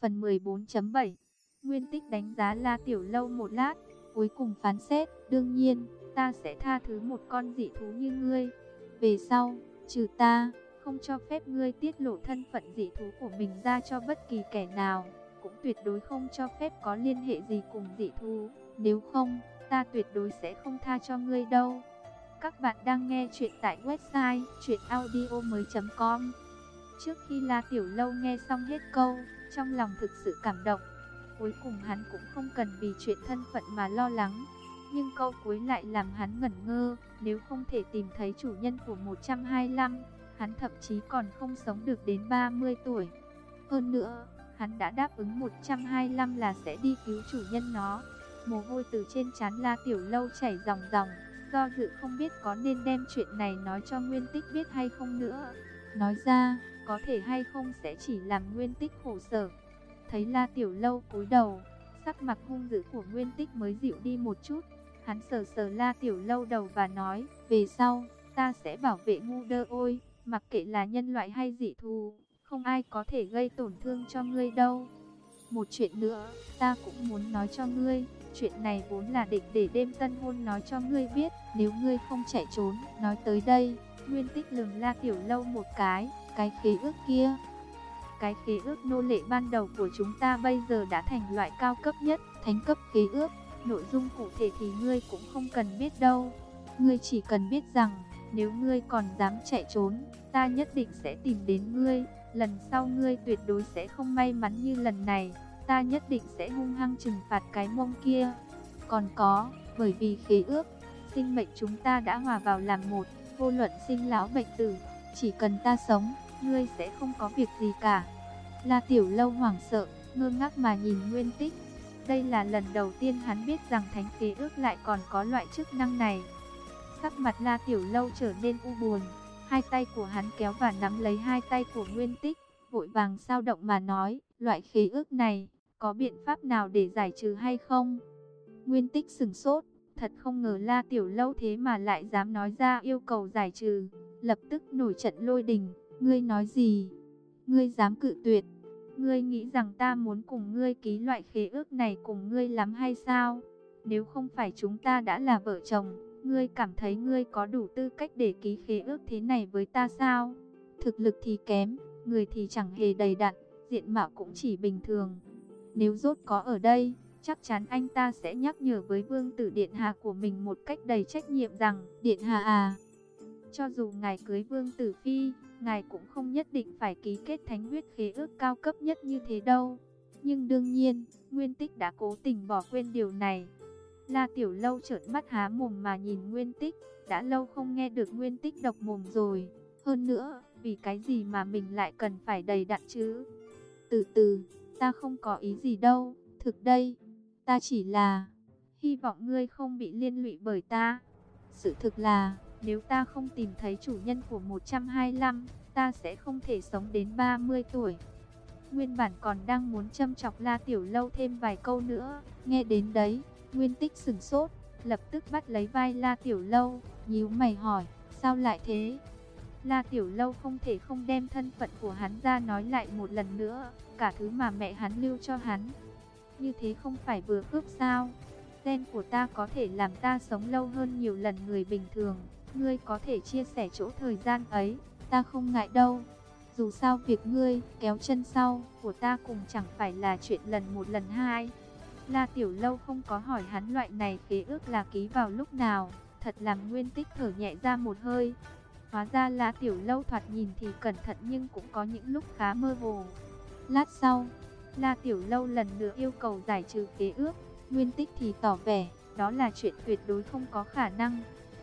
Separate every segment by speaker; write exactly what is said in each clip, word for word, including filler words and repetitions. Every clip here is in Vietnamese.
Speaker 1: Phần mười bốn chấm bảy. Nguyên Tích đánh giá La Tiểu Lâu một lát, cuối cùng phán xét, đương nhiên, ta sẽ tha thứ một con dị thú như ngươi. Về sau, trừ ta, không cho phép ngươi tiết lộ thân phận dị thú của mình ra cho bất kỳ kẻ nào, cũng tuyệt đối không cho phép có liên hệ gì cùng dị thú, nếu không, ta tuyệt đối sẽ không tha cho ngươi đâu. Các bạn đang nghe chuyện tại website truyện audio mới chấm com. Trước khi La Tiểu Lâu nghe xong hết câu, trong lòng thực sự cảm động. Cuối cùng hắn cũng không cần vì chuyện thân phận mà lo lắng. Nhưng câu cuối lại làm hắn ngẩn ngơ. Nếu không thể tìm thấy chủ nhân của một trăm hai mươi lăm, hắn thậm chí còn không sống được đến ba mươi tuổi. Hơn nữa, hắn đã đáp ứng một trăm hai mươi lăm là sẽ đi cứu chủ nhân nó. Mồ hôi từ trên trán La Tiểu Lâu chảy ròng ròng, do dự không biết có nên đem chuyện này nói cho Nguyên Tích biết hay không nữa. Nói ra, có thể hay không sẽ chỉ làm Nguyên Tích khổ sở. Thấy La Tiểu Lâu cúi đầu, sắc mặt hung dữ của Nguyên Tích mới dịu đi một chút. Hắn sờ sờ La Tiểu Lâu đầu và nói, về sau, ta sẽ bảo vệ ngu đơ ôi, mặc kệ là nhân loại hay dị thú, không ai có thể gây tổn thương cho ngươi đâu. Một chuyện nữa, ta cũng muốn nói cho ngươi, chuyện này vốn là định để đêm tân hôn nói cho ngươi biết, nếu ngươi không chạy trốn. Nói tới đây, Nguyên Tích lườm La Tiểu Lâu một cái, cái khế ước kia. Cái khế ước nô lệ ban đầu của chúng ta bây giờ đã thành loại cao cấp nhất, thánh cấp khế ước. Nội dung cụ thể thì ngươi cũng không cần biết đâu. Ngươi chỉ cần biết rằng, nếu ngươi còn dám chạy trốn, ta nhất định sẽ tìm đến ngươi. Lần sau ngươi tuyệt đối sẽ không may mắn như lần này. Ta nhất định sẽ hung hăng trừng phạt cái mông kia. Còn có, bởi vì khế ước, sinh mệnh chúng ta đã hòa vào làm một, vô luận sinh lão bệnh tử, chỉ cần ta sống, ngươi sẽ không có việc gì cả. La Tiểu Lâu hoảng sợ, ngơ ngác mà nhìn Nguyên Tích. Đây là lần đầu tiên hắn biết rằng thánh khế ước lại còn có loại chức năng này. Sắc mặt La Tiểu Lâu trở nên u buồn, hai tay của hắn kéo và nắm lấy hai tay của Nguyên Tích, vội vàng sao động mà nói, loại khế ước này, có biện pháp nào để giải trừ hay không? Nguyên Tích sửng sốt, thật không ngờ La Tiểu Lâu thế mà lại dám nói ra yêu cầu giải trừ, lập tức nổi trận lôi đình. Ngươi nói gì? Ngươi dám cự tuyệt? Ngươi nghĩ rằng ta muốn cùng ngươi ký loại khế ước này cùng ngươi lắm hay sao? Nếu không phải chúng ta đã là vợ chồng, ngươi cảm thấy ngươi có đủ tư cách để ký khế ước thế này với ta sao? Thực lực thì kém, người thì chẳng hề đầy đặn, diện mạo cũng chỉ bình thường. Nếu Rốt có ở đây, chắc chắn anh ta sẽ nhắc nhở với vương tử điện hạ của mình một cách đầy trách nhiệm rằng, điện hạ à, cho dù ngài cưới vương tử phi, ngài cũng không nhất định phải ký kết thánh huyết khế ước cao cấp nhất như thế đâu. Nhưng đương nhiên, Nguyên Tích đã cố tình bỏ quên điều này. La Tiểu Lâu trợn mắt há mồm mà nhìn Nguyên Tích, đã lâu không nghe được Nguyên Tích độc mồm rồi. Hơn nữa, vì cái gì mà mình lại cần phải đầy đặn chứ? Từ từ, ta không có ý gì đâu, thực đây, ta chỉ là hy vọng ngươi không bị liên lụy bởi ta. Sự thực là, nếu ta không tìm thấy chủ nhân của một trăm hai mươi lăm, ta sẽ không thể sống đến ba mươi tuổi. Nguyên bản còn đang muốn châm chọc La Tiểu Lâu thêm vài câu nữa, nghe đến đấy, Nguyên Tích sửng sốt, lập tức bắt lấy vai La Tiểu Lâu, nhíu mày hỏi, sao lại thế? La Tiểu Lâu không thể không đem thân phận của hắn ra nói lại một lần nữa, cả thứ mà mẹ hắn lưu cho hắn. Như thế không phải vừa cướp sao? Gen của ta có thể làm ta sống lâu hơn nhiều lần người bình thường. Ngươi có thể chia sẻ chỗ thời gian ấy, ta không ngại đâu. Dù sao việc ngươi kéo chân sau của ta cùng chẳng phải là chuyện lần một lần hai. La Tiểu Lâu không có hỏi hắn loại này khế ước là ký vào lúc nào, thật làm Nguyên Tích thở nhẹ ra một hơi. Hóa ra La Tiểu Lâu thoạt nhìn thì cẩn thận nhưng cũng có những lúc khá mơ hồ. Lát sau, La Tiểu Lâu lần nữa yêu cầu giải trừ khế ước, Nguyên Tích thì tỏ vẻ đó là chuyện tuyệt đối không có khả năng.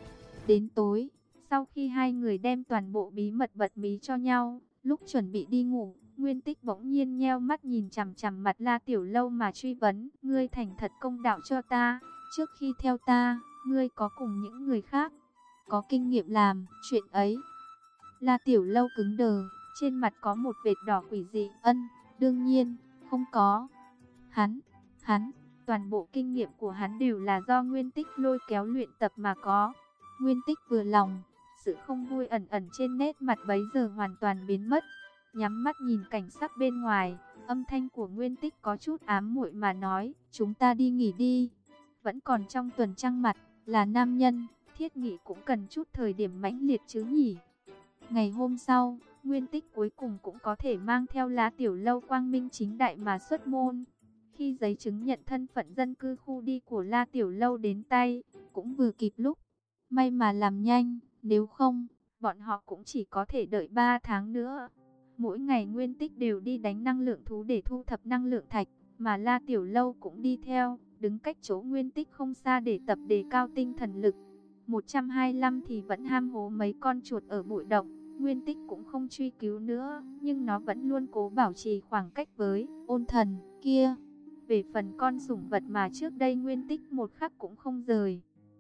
Speaker 1: Đến tối, sau khi hai người đem toàn bộ bí mật bật mí cho nhau, lúc chuẩn bị đi ngủ, Nguyên Tích bỗng nhiên nheo mắt nhìn chằm chằm mặt La Tiểu Lâu mà truy vấn, ngươi thành thật công đạo cho ta, trước khi theo ta, ngươi có cùng những người khác có kinh nghiệm làm chuyện ấy? La Tiểu Lâu cứng đờ, trên mặt có một vệt đỏ quỷ dị, ân, đương nhiên, không có. Hắn, hắn, toàn bộ kinh nghiệm của hắn đều là do Nguyên Tích lôi kéo luyện tập mà có. Nguyên Tích vừa lòng, sự không vui ẩn ẩn trên nét mặt bấy giờ hoàn toàn biến mất. Nhắm mắt nhìn cảnh sắc bên ngoài, Âm thanh của Nguyên Tích có chút ám muội mà nói, chúng ta đi nghỉ đi. Vẫn còn trong tuần trăng mật, là nam nhân, thiết nghỉ cũng cần chút thời điểm mãnh liệt chứ nhỉ. Ngày hôm sau, Nguyên Tích cuối cùng cũng có thể mang theo La Tiểu Lâu quang minh chính đại mà xuất môn. Khi giấy chứng nhận thân phận dân cư khu đi của La Tiểu Lâu đến tay, cũng vừa kịp lúc. May mà làm nhanh, nếu không, bọn họ cũng chỉ có thể đợi ba tháng nữa. Mỗi ngày Nguyên Tích đều đi đánh năng lượng thú để thu thập năng lượng thạch, mà La Tiểu Lâu cũng đi theo, đứng cách chỗ Nguyên Tích không xa để tập đề cao tinh thần lực. một trăm hai mươi lăm thì vẫn ham hố mấy con chuột ở bụi động, Nguyên Tích cũng không truy cứu nữa, nhưng nó vẫn luôn cố bảo trì khoảng cách với ôn thần kia. Về phần con sủng vật mà trước đây Nguyên Tích một khắc cũng không rời,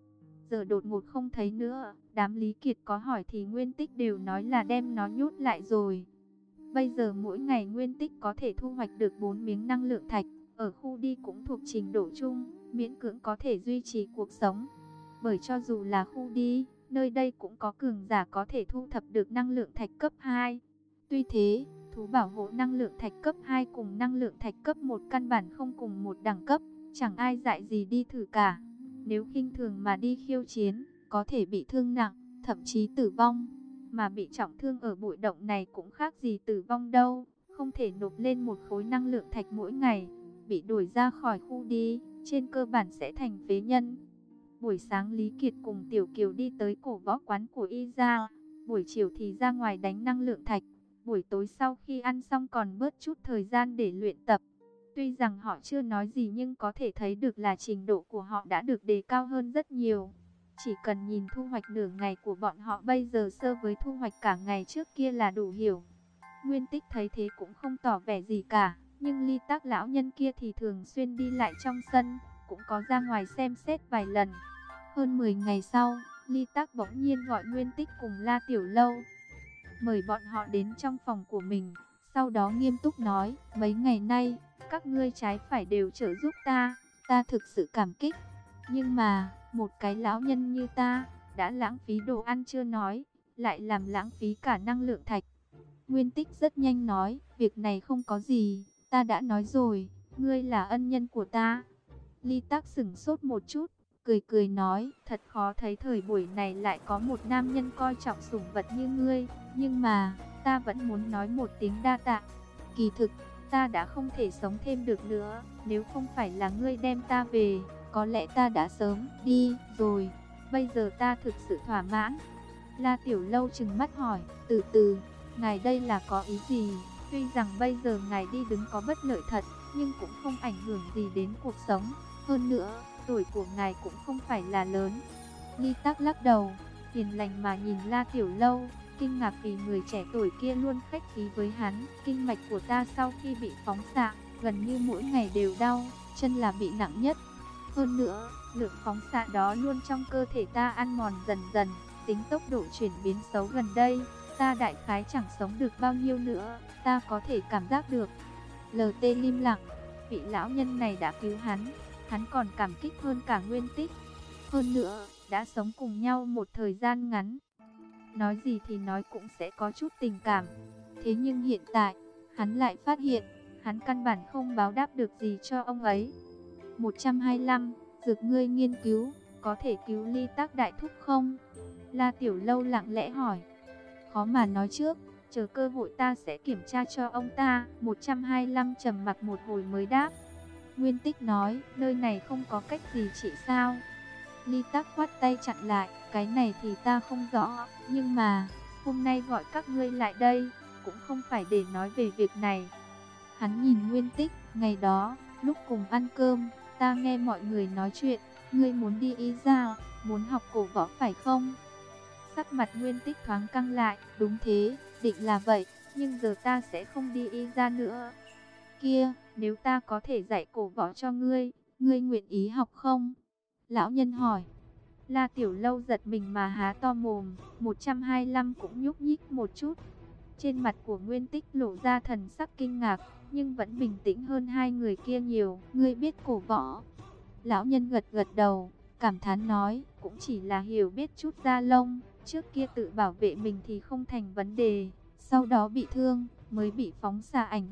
Speaker 1: giờ đột ngột không thấy nữa, đám Lý Kiệt có hỏi thì Nguyên Tích đều nói là đem nó nhốt lại rồi. Bây giờ mỗi ngày Nguyên Tích có thể thu hoạch được bốn miếng năng lượng thạch, ở khu đi cũng thuộc trình độ chung, miễn cưỡng có thể duy trì cuộc sống. Bởi cho dù là khu đi, nơi đây cũng có cường giả có thể thu thập được năng lượng thạch cấp hai. Tuy thế, thú bảo hộ năng lượng thạch cấp hai cùng năng lượng thạch cấp một căn bản không cùng một đẳng cấp, chẳng ai dạy gì đi thử cả. Nếu khinh thường mà đi khiêu chiến, có thể bị thương nặng, thậm chí tử vong. Mà bị trọng thương ở bụi động này cũng khác gì tử vong đâu, không thể nộp lên một khối năng lượng thạch mỗi ngày. Bị đuổi ra khỏi khu đi, trên cơ bản sẽ thành phế nhân. Buổi sáng Lý Kiệt cùng Tiểu Kiều đi tới cổ võ quán của Y Gia, buổi chiều thì ra ngoài đánh năng lượng thạch. Buổi tối sau khi ăn xong còn bớt chút thời gian để luyện tập. Tuy rằng họ chưa nói gì nhưng có thể thấy được là trình độ của họ đã được đề cao hơn rất nhiều. Chỉ cần nhìn thu hoạch nửa ngày của bọn họ bây giờ so với thu hoạch cả ngày trước kia là đủ hiểu. Nguyên Tích thấy thế cũng không tỏ vẻ gì cả, nhưng Ly Tác lão nhân kia thì thường xuyên đi lại trong sân, cũng có ra ngoài xem xét vài lần. Hơn mười ngày sau, Ly Tác bỗng nhiên gọi Nguyên Tích cùng La Tiểu Lâu, mời bọn họ đến trong phòng của mình, sau đó nghiêm túc nói, mấy ngày nay, các ngươi trái phải đều trợ giúp ta, ta thực sự cảm kích. Nhưng mà, một cái lão nhân như ta, đã lãng phí đồ ăn chưa nói, lại làm lãng phí cả năng lượng thạch. Nguyên Tích rất nhanh nói, việc này không có gì, ta đã nói rồi, ngươi là ân nhân của ta. Ly Tác sửng sốt một chút, cười cười nói, thật khó thấy thời buổi này lại có một nam nhân coi trọng sủng vật như ngươi, nhưng mà, ta vẫn muốn nói một tiếng đa tạ. Kỳ thực, ta đã không thể sống thêm được nữa, nếu không phải là ngươi đem ta về, có lẽ ta đã sớm đi rồi, bây giờ ta thực sự thỏa mãn. La Tiểu Lâu trừng mắt hỏi, từ từ, ngài đây là có ý gì? Tuy rằng bây giờ ngài đi đứng có bất lợi thật, nhưng cũng không ảnh hưởng gì đến cuộc sống. Hơn nữa, tuổi của ngài cũng không phải là lớn. Ly Tác lắc đầu, hiền lành mà nhìn La Tiểu Lâu, kinh ngạc vì người trẻ tuổi kia luôn khách khí với hắn. Kinh mạch của ta sau khi bị phóng xạ, gần như mỗi ngày đều đau, chân là bị nặng nhất. Hơn nữa, lượng phóng xạ đó luôn trong cơ thể ta ăn mòn dần dần, tính tốc độ chuyển biến xấu gần đây, ta đại khái chẳng sống được bao nhiêu nữa, ta có thể cảm giác được. lờ tê im lặng, vị lão nhân này đã cứu hắn, hắn còn cảm kích hơn cả Nguyên Tích. Hơn nữa, đã sống cùng nhau một thời gian ngắn. Nói gì thì nói cũng sẽ có chút tình cảm. Thế nhưng hiện tại, hắn lại phát hiện, hắn căn bản không báo đáp được gì cho ông ấy. một trăm hai mươi lăm, dược ngươi nghiên cứu, có thể cứu Ly Tác đại thúc không? La Tiểu Lâu lặng lẽ hỏi. Khó mà nói trước, chờ cơ hội ta sẽ kiểm tra cho ông ta. một trăm hai mươi lăm trầm mặc một hồi mới đáp. Nguyên Tích nói, nơi này không có cách gì trị sao? Ly Tác khoát tay chặn lại, cái này thì ta không rõ, nhưng mà, hôm nay gọi các ngươi lại đây, cũng không phải để nói về việc này. Hắn nhìn Nguyên Tích, ngày đó, lúc cùng ăn cơm, ta nghe mọi người nói chuyện, ngươi muốn đi Y Gia, muốn học cổ võ phải không? Sắc mặt Nguyên Tích thoáng căng lại, đúng thế, định là vậy, nhưng giờ ta sẽ không đi Y Gia nữa. Kia, nếu ta có thể dạy cổ võ cho ngươi, ngươi nguyện ý học không? Lão nhân hỏi. La Tiểu Lâu giật mình mà há to mồm, một trăm hai mươi lăm cũng nhúc nhích một chút. Trên mặt của Nguyên Tích lộ ra thần sắc kinh ngạc, nhưng vẫn bình tĩnh hơn hai người kia nhiều. Ngươi biết cổ võ? Lão nhân gật gật đầu, cảm thán nói, cũng chỉ là hiểu biết chút da lông, trước kia tự bảo vệ mình thì không thành vấn đề, sau đó bị thương, mới bị phóng xạ ảnh hưởng,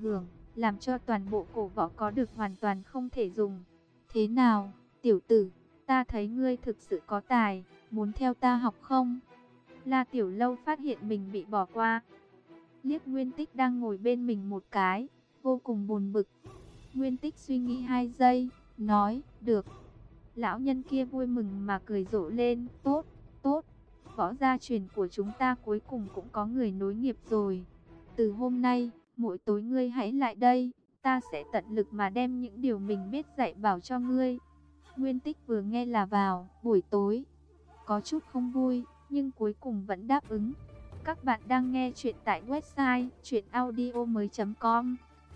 Speaker 1: làm cho toàn bộ cổ võ có được hoàn toàn không thể dùng. Thế nào, tiểu tử, ta thấy ngươi thực sự có tài, muốn theo ta học không? La Tiểu Lâu phát hiện mình bị bỏ qua, liếc Nguyên Tích đang ngồi bên mình một cái, vô cùng buồn bực. Nguyên Tích suy nghĩ hai giây, nói, được. Lão nhân kia vui mừng mà cười rộ lên, tốt, tốt, võ gia truyền của chúng ta cuối cùng cũng có người nối nghiệp rồi. Từ hôm nay, mỗi tối ngươi hãy lại đây, ta sẽ tận lực mà đem những điều mình biết dạy bảo cho ngươi. Nguyên Tích vừa nghe là vào, buổi tối, có chút không vui, nhưng cuối cùng vẫn đáp ứng. Các bạn đang nghe chuyện tại website truyện audio mới chấm com.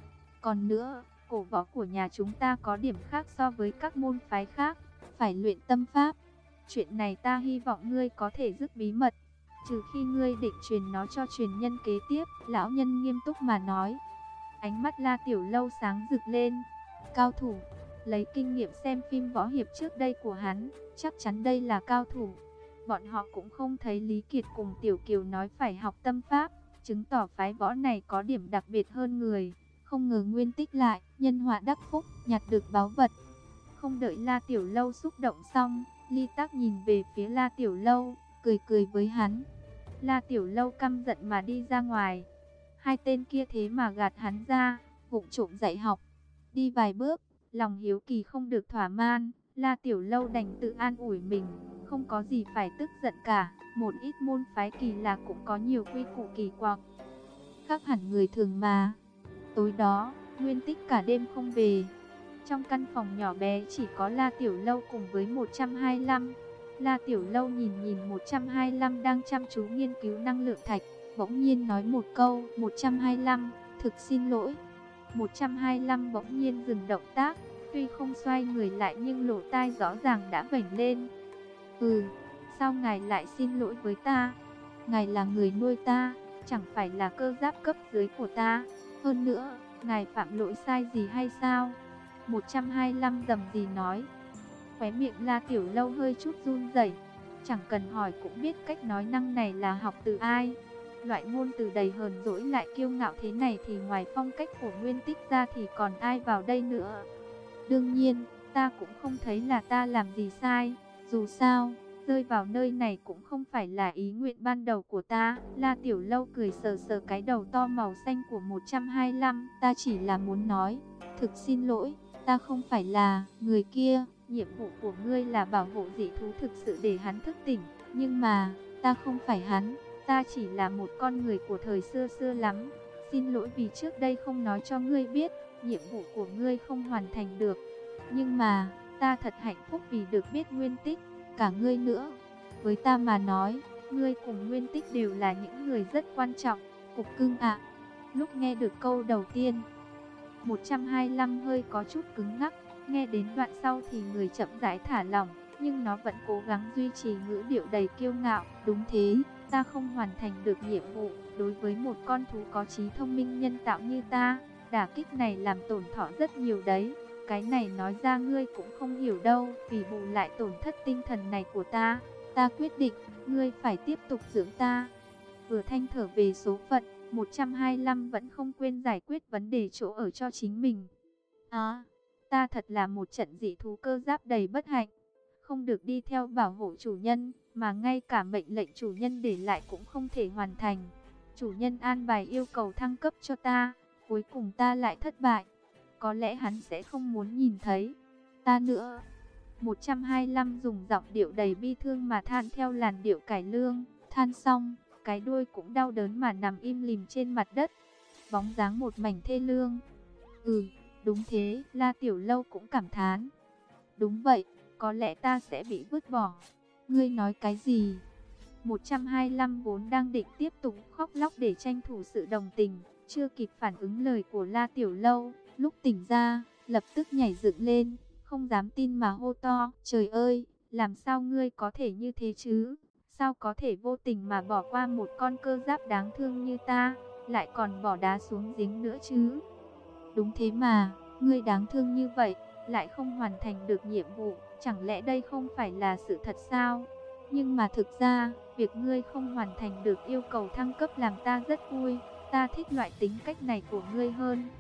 Speaker 1: Còn nữa, cổ võ của nhà chúng ta có điểm khác so với các môn phái khác, phải luyện tâm pháp. Chuyện này ta hy vọng ngươi có thể giữ bí mật, trừ khi ngươi định truyền nó cho truyền nhân kế tiếp. Lão nhân nghiêm túc mà nói. Ánh mắt La Tiểu Lâu sáng rực lên. Cao thủ, lấy kinh nghiệm xem phim võ hiệp trước đây của hắn, chắc chắn đây là cao thủ. Bọn họ cũng không thấy Lý Kiệt cùng Tiểu Kiều nói phải học tâm pháp, chứng tỏ phái võ này có điểm đặc biệt hơn người. Không ngờ Nguyên Tích lại nhân họa đắc phúc, nhặt được báu vật. Không đợi La Tiểu Lâu xúc động xong, Ly Tắc nhìn về phía La Tiểu Lâu, cười cười với hắn. La Tiểu Lâu căm giận mà đi ra ngoài. Hai tên kia thế mà gạt hắn ra, vụng trộm dạy học. Đi vài bước, lòng hiếu kỳ không được thỏa mãn, La Tiểu Lâu đành tự an ủi mình, không có gì phải tức giận cả. Một ít môn phái kỳ lạ cũng có nhiều quy củ kỳ quặc, khác hẳn người thường mà. Tối đó, Nguyên Tích cả đêm không về. Trong căn phòng nhỏ bé chỉ có La Tiểu Lâu cùng với một trăm hai mươi lăm. La Tiểu Lâu nhìn nhìn một trăm hai mươi lăm đang chăm chú nghiên cứu năng lượng thạch, bỗng nhiên nói một câu, một trăm hai mươi lăm, thực xin lỗi. một trăm hai mươi lăm bỗng nhiên dừng động tác, tuy không xoay người lại nhưng lỗ tai rõ ràng đã vểnh lên. Ừ, sao ngài lại xin lỗi với ta? Ngài là người nuôi ta, chẳng phải là cơ giáp cấp dưới của ta. Hơn nữa, ngài phạm lỗi sai gì hay sao? một trăm hai mươi lăm dầm gì nói. Khóe miệng La Tiểu Lâu hơi chút run rẩy, chẳng cần hỏi cũng biết cách nói năng này là học từ ai. Loại ngôn từ đầy hờn dỗi lại kiêu ngạo thế này thì ngoài phong cách của Nguyên Tích ra thì còn ai vào đây nữa. Đương nhiên, ta cũng không thấy là ta làm gì sai, dù sao, rơi vào nơi này cũng không phải là ý nguyện ban đầu của ta. La Tiểu Lâu cười sờ sờ cái đầu to màu xanh của một trăm hai mươi lăm, ta chỉ là muốn nói, thực xin lỗi, ta không phải là người kia. Nhiệm vụ của ngươi là bảo hộ dị thú thực sự để hắn thức tỉnh, nhưng mà, ta không phải hắn, ta chỉ là một con người của thời xưa xưa lắm. Xin lỗi vì trước đây không nói cho ngươi biết, nhiệm vụ của ngươi không hoàn thành được. Nhưng mà, ta thật hạnh phúc vì được biết Nguyên Tích, cả ngươi nữa. Với ta mà nói, ngươi cùng Nguyên Tích đều là những người rất quan trọng, cục cưng ạ. Lúc nghe được câu đầu tiên, một trăm hai mươi lăm hơi có chút cứng ngắc. Nghe đến đoạn sau thì người chậm rãi thả lỏng, nhưng nó vẫn cố gắng duy trì ngữ điệu đầy kiêu ngạo. Đúng thế, ta không hoàn thành được nhiệm vụ. Đối với một con thú có trí thông minh nhân tạo như ta, đả kích này làm tổn thọ rất nhiều đấy. Cái này nói ra ngươi cũng không hiểu đâu. Vì bù lại tổn thất tinh thần này của ta, ta quyết định, ngươi phải tiếp tục dưỡng ta. Vừa than thở về số phận, một trăm hai mươi lăm vẫn không quên giải quyết vấn đề chỗ ở cho chính mình. À, ta thật là một trận dị thú cơ giáp đầy bất hạnh, không được đi theo bảo hộ chủ nhân, mà ngay cả mệnh lệnh chủ nhân để lại cũng không thể hoàn thành. Chủ nhân an bài yêu cầu thăng cấp cho ta, cuối cùng ta lại thất bại. Có lẽ hắn sẽ không muốn nhìn thấy ta nữa. một trăm hai mươi lăm dùng giọng điệu đầy bi thương mà than theo làn điệu cải lương. Than xong, cái đuôi cũng đau đớn mà nằm im lìm trên mặt đất, bóng dáng một mảnh thê lương. Ừ, đúng thế, La Tiểu Lâu cũng cảm thán. Đúng vậy, có lẽ ta sẽ bị vứt bỏ. Ngươi nói cái gì? một trăm hai mươi lăm vốn đang định tiếp tục khóc lóc để tranh thủ sự đồng tình, chưa kịp phản ứng lời của La Tiểu Lâu, lúc tỉnh ra, lập tức nhảy dựng lên, không dám tin mà hô to, trời ơi, làm sao ngươi có thể như thế chứ? Sao có thể vô tình mà bỏ qua một con cơ giáp đáng thương như ta, lại còn bỏ đá xuống giếng nữa chứ? Đúng thế mà, ngươi đáng thương như vậy, lại không hoàn thành được nhiệm vụ, chẳng lẽ đây không phải là sự thật sao? Nhưng mà thực ra, việc ngươi không hoàn thành được yêu cầu thăng cấp làm ta rất vui, ta thích loại tính cách này của ngươi hơn.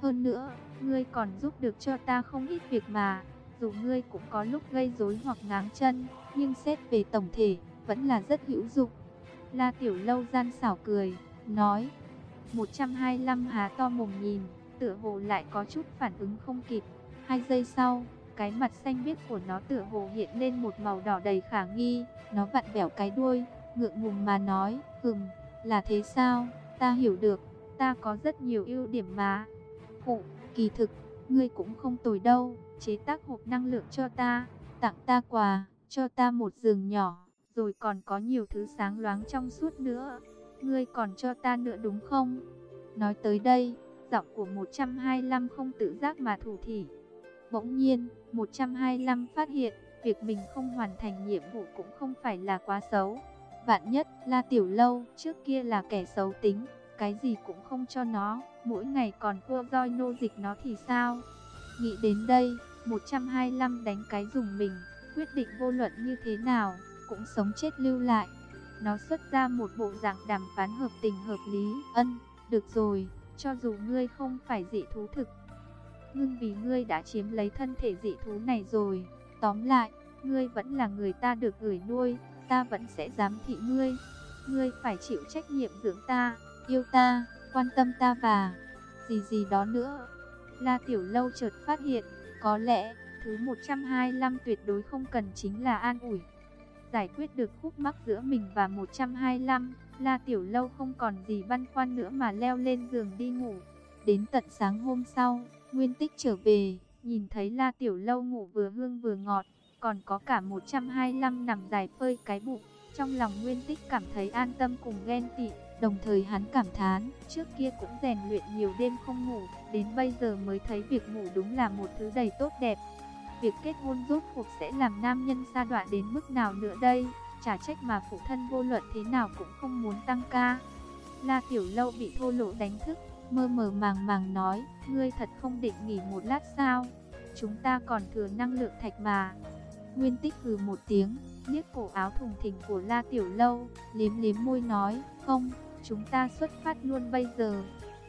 Speaker 1: Hơn nữa, ngươi còn giúp được cho ta không ít việc mà. Dù ngươi cũng có lúc gây rối hoặc ngáng chân, nhưng xét về tổng thể, vẫn là rất hữu dụng. La Tiểu Lâu gian xảo cười, nói. một trăm hai mươi lăm há to mồm nhìn, tựa hồ lại có chút phản ứng không kịp. Hai giây sau, cái mặt xanh biếc của nó tựa hồ hiện lên một màu đỏ đầy khả nghi. Nó vặn vẹo cái đuôi, ngượng ngùng mà nói, hừm, là thế sao, ta hiểu được, ta có rất nhiều ưu điểm mà. Khụ, kỳ thực, ngươi cũng không tồi đâu, chế tác hộp năng lượng cho ta, tặng ta quà, cho ta một giường nhỏ, rồi còn có nhiều thứ sáng loáng trong suốt nữa. Ngươi còn cho ta nữa đúng không? Nói tới đây, giọng của một trăm hai mươi lăm không tự giác mà thủ thỉ. Bỗng nhiên, một trăm hai mươi lăm phát hiện, việc mình không hoàn thành nhiệm vụ cũng không phải là quá xấu. Vạn nhất, La Tiểu Lâu trước kia là kẻ xấu tính, cái gì cũng không cho nó, mỗi ngày còn cua roi nô dịch nó thì sao? Nghĩ đến đây, một trăm hai mươi lăm đánh cái dùng mình, quyết định vô luận như thế nào, cũng sống chết lưu lại. Nó xuất ra một bộ dạng đàm phán hợp tình hợp lý. Ân, được rồi, cho dù ngươi không phải dị thú thực, nhưng vì ngươi đã chiếm lấy thân thể dị thú này rồi. Tóm lại, ngươi vẫn là người ta được gửi nuôi, ta vẫn sẽ giám thị ngươi. Ngươi phải chịu trách nhiệm dưỡng ta, yêu ta, quan tâm ta và gì gì đó nữa. La Tiểu Lâu chợt phát hiện, có lẽ thứ một trăm hai mươi lăm tuyệt đối không cần chính là an ủi. Giải quyết được khúc mắc giữa mình và một trăm hai mươi lăm, La Tiểu Lâu không còn gì băn khoăn nữa mà leo lên giường đi ngủ. Đến tận sáng hôm sau, Nguyên Tích trở về, nhìn thấy La Tiểu Lâu ngủ vừa hương vừa ngọt, còn có cả một trăm hai mươi lăm nằm dài phơi cái bụng. Trong lòng Nguyên Tích cảm thấy an tâm cùng ghen tị, đồng thời hắn cảm thán, trước kia cũng rèn luyện nhiều đêm không ngủ, đến bây giờ mới thấy việc ngủ đúng là một thứ đầy tốt đẹp. Việc kết hôn rốt cuộc sẽ làm nam nhân sa đọa đến mức nào nữa đây? Chả trách mà phụ thân vô luận thế nào cũng không muốn tăng ca. La Tiểu Lâu bị thô lỗ đánh thức, mơ mơ màng màng nói, ngươi thật không định nghỉ một lát sao? Chúng ta còn thừa năng lượng thạch mà. Nguyên Tích hừ một tiếng, liếc cổ áo thùng thình của La Tiểu Lâu, liếm liếm môi nói, không, chúng ta xuất phát luôn bây giờ.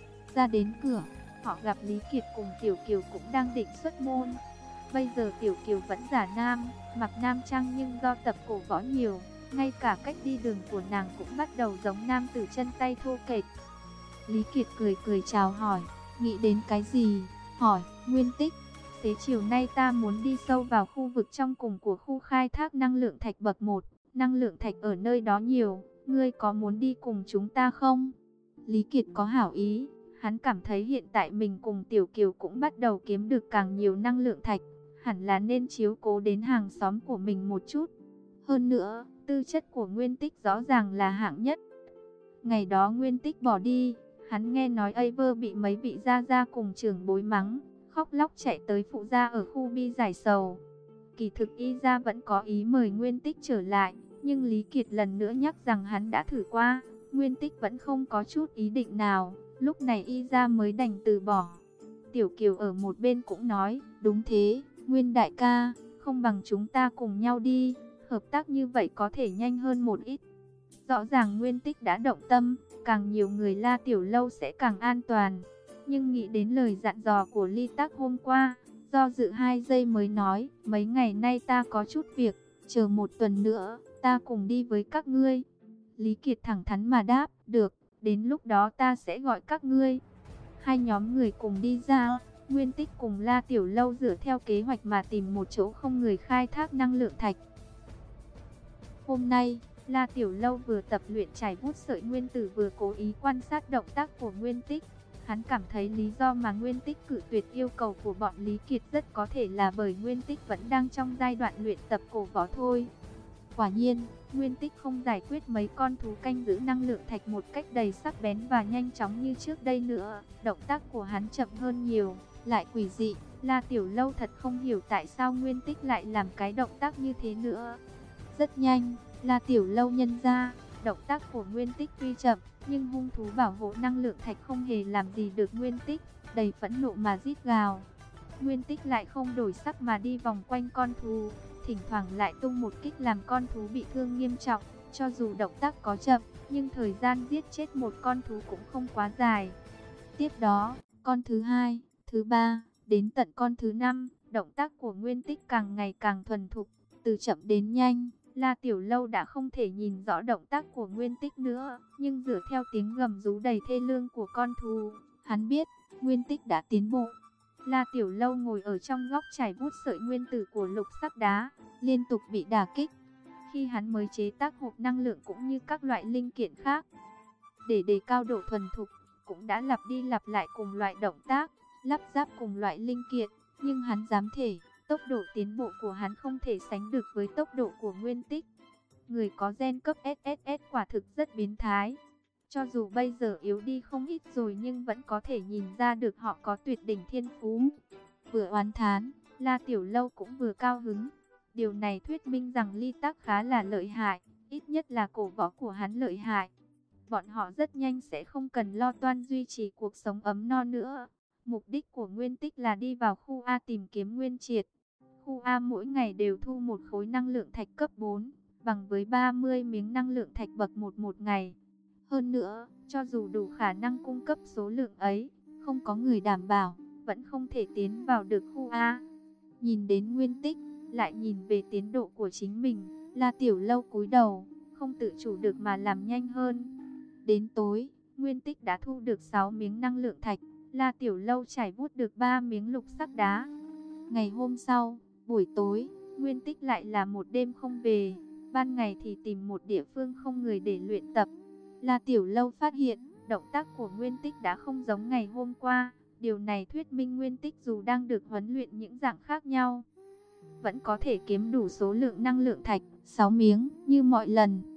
Speaker 1: Ra đến cửa, họ gặp Lý Kiệt cùng Tiểu Kiều cũng đang định xuất môn. Bây giờ Tiểu Kiều vẫn giả nam, mặc nam trang nhưng do tập cổ võ nhiều, ngay cả cách đi đường của nàng cũng bắt đầu giống nam tử chân tay thô kệch. Lý Kiệt cười cười chào hỏi, nghĩ đến cái gì? Hỏi, Nguyên Tích, xế chiều nay ta muốn đi sâu vào khu vực trong cùng của khu khai thác năng lượng thạch bậc một, năng lượng thạch ở nơi đó nhiều, ngươi có muốn đi cùng chúng ta không? Lý Kiệt có hảo ý, hắn cảm thấy hiện tại mình cùng Tiểu Kiều cũng bắt đầu kiếm được càng nhiều năng lượng thạch, hẳn là nên chiếu cố đến hàng xóm của mình một chút. Hơn nữa, tư chất của Nguyên Tích rõ ràng là hạng nhất. Ngày đó Nguyên Tích bỏ đi, hắn nghe nói Aver bị mấy vị gia gia cùng trưởng bối mắng, khóc lóc chạy tới phụ gia ở khu bi giải sầu. Kỳ thực y gia vẫn có ý mời Nguyên Tích trở lại, nhưng Lý Kiệt lần nữa nhắc rằng hắn đã thử qua, Nguyên Tích vẫn không có chút ý định nào, lúc này y gia mới đành từ bỏ. Tiểu Kiều ở một bên cũng nói, đúng thế, Nguyên đại ca, không bằng chúng ta cùng nhau đi, hợp tác như vậy có thể nhanh hơn một ít. Rõ ràng Nguyên Tích đã động tâm, càng nhiều người La Tiểu Lâu sẽ càng an toàn. Nhưng nghĩ đến lời dặn dò của Ly Tắc hôm qua, do dự hai giây mới nói, mấy ngày nay ta có chút việc, chờ một tuần nữa, ta cùng đi với các ngươi. Lý Kiệt thẳng thắn mà đáp, được, đến lúc đó ta sẽ gọi các ngươi. Hai nhóm người cùng đi ra, Nguyên Tích cùng La Tiểu Lâu dựa theo kế hoạch mà tìm một chỗ không người khai thác năng lượng thạch. Hôm nay, La Tiểu Lâu vừa tập luyện chải bút sợi nguyên tử vừa cố ý quan sát động tác của Nguyên Tích. Hắn cảm thấy lý do mà Nguyên Tích cự tuyệt yêu cầu của bọn Lý Kiệt rất có thể là bởi Nguyên Tích vẫn đang trong giai đoạn luyện tập cổ võ thôi. Quả nhiên, Nguyên Tích không giải quyết mấy con thú canh giữ năng lượng thạch một cách đầy sắc bén và nhanh chóng như trước đây nữa. Động tác của hắn chậm hơn nhiều, lại quỷ dị. La Tiểu Lâu thật không hiểu tại sao Nguyên Tích lại làm cái động tác như thế nữa. Rất nhanh, La Tiểu Lâu nhận ra, động tác của Nguyên Tích tuy chậm, nhưng hung thú bảo hộ năng lượng thạch không hề làm gì được Nguyên Tích, đầy phẫn nộ mà rít gào. Nguyên Tích lại không đổi sắc mà đi vòng quanh con thú, thỉnh thoảng lại tung một kích làm con thú bị thương nghiêm trọng. Cho dù động tác có chậm, nhưng thời gian giết chết một con thú cũng không quá dài. Tiếp đó, con thứ hai, thứ ba, đến tận con thứ năm, động tác của Nguyên Tích càng ngày càng thuần thục, từ chậm đến nhanh. La Tiểu Lâu đã không thể nhìn rõ động tác của Nguyên Tích nữa, nhưng dựa theo tiếng gầm rú đầy thê lương của con thú, hắn biết Nguyên Tích đã tiến bộ. La Tiểu Lâu ngồi ở trong góc chải bút sợi nguyên tử của lục sắc đá, liên tục bị đả kích. Khi hắn mới chế tác hộp năng lượng cũng như các loại linh kiện khác, để đề cao độ thuần thục, cũng đã lặp đi lặp lại cùng loại động tác, lắp ráp cùng loại linh kiện, nhưng hắn dám thể, tốc độ tiến bộ của hắn không thể sánh được với tốc độ của Nguyên Tích. Người có gen cấp ét ét ét quả thực rất biến thái. Cho dù bây giờ yếu đi không ít rồi nhưng vẫn có thể nhìn ra được họ có tuyệt đỉnh thiên phú. Vừa oán thán, La Tiểu Lâu cũng vừa cao hứng. Điều này thuyết minh rằng Ly Tắc khá là lợi hại, ít nhất là cổ võ của hắn lợi hại. Bọn họ rất nhanh sẽ không cần lo toan duy trì cuộc sống ấm no nữa. Mục đích của Nguyên Tích là đi vào khu A tìm kiếm Nguyên Triệt. Khu A mỗi ngày đều thu một khối năng lượng thạch cấp bốn, bằng với ba mươi miếng năng lượng thạch bậc một một ngày. Hơn nữa, cho dù đủ khả năng cung cấp số lượng ấy, không có người đảm bảo, vẫn không thể tiến vào được khu A. Nhìn đến Nguyên Tích, lại nhìn về tiến độ của chính mình, La Tiểu Lâu cúi đầu, không tự chủ được mà làm nhanh hơn. Đến tối, Nguyên Tích đã thu được sáu miếng năng lượng thạch, La Tiểu Lâu trải bút được ba miếng lục sắc đá. Ngày hôm sau, buổi tối, Nguyên Tích lại là một đêm không về, ban ngày thì tìm một địa phương không người để luyện tập. La Tiểu Lâu phát hiện, động tác của Nguyên Tích đã không giống ngày hôm qua. Điều này thuyết minh Nguyên Tích dù đang được huấn luyện những dạng khác nhau, vẫn có thể kiếm đủ số lượng năng lượng thạch, sáu miếng, như mọi lần.